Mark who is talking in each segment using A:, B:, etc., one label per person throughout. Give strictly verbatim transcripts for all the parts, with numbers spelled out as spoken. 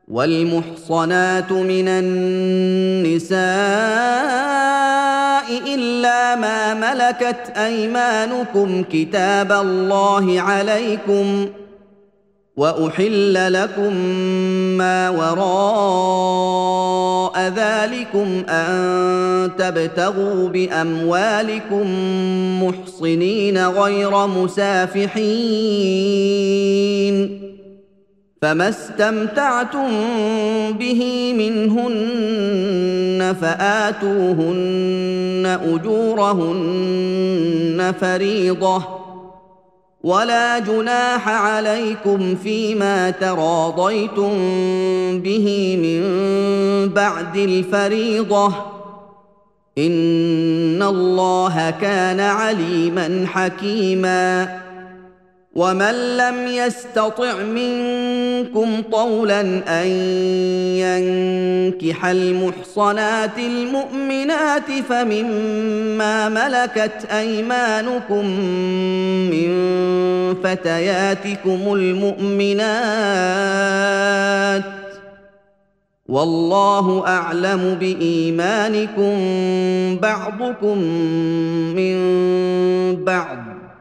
A: والمحصنات من النساء إلا ما ملكت أيمانكم كتاب الله عليكم وأحل لكم ما وراء ذلكم أن تبتغوا بأموالكم محصنين غير مسافحين فما استمتعتم به منهن فآتوهن أجورهن فريضة ولا جناح عليكم فيما تراضيتم به من بعد الفريضة إن الله كان عليما حكيما ومن لم يستطع منكم طولا أن ينكح المحصنات المؤمنات فمما ملكت أيمانكم من فتياتكم المؤمنات والله أعلم بإيمانكم بعضكم من بعض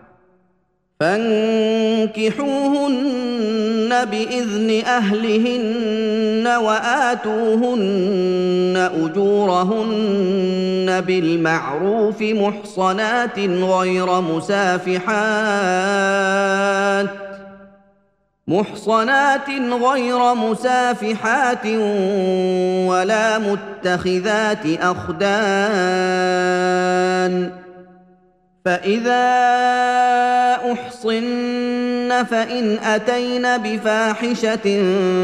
A: فانكحوهن بإذن أهلهن وآتوهن أجورهن بالمعروف محصنات غير مسافحات محصنات غير مسافحات ولا متخذات أخدان فإذا أحصن فإن أتين بفاحشة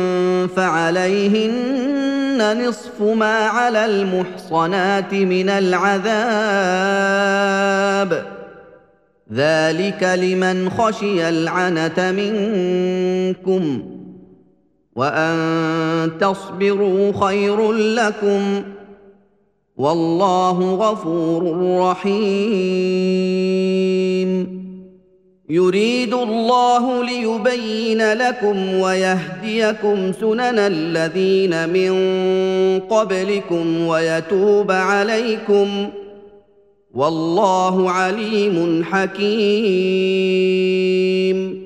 A: فعليهن نصف ما على المحصنات من العذاب ذلك لمن خشي العنة منكم وأن تصبروا خير لكم والله غفور رحيم يريد الله ليبين لكم ويهديكم سنن الذين من قبلكم ويتوب عليكم والله عليم حكيم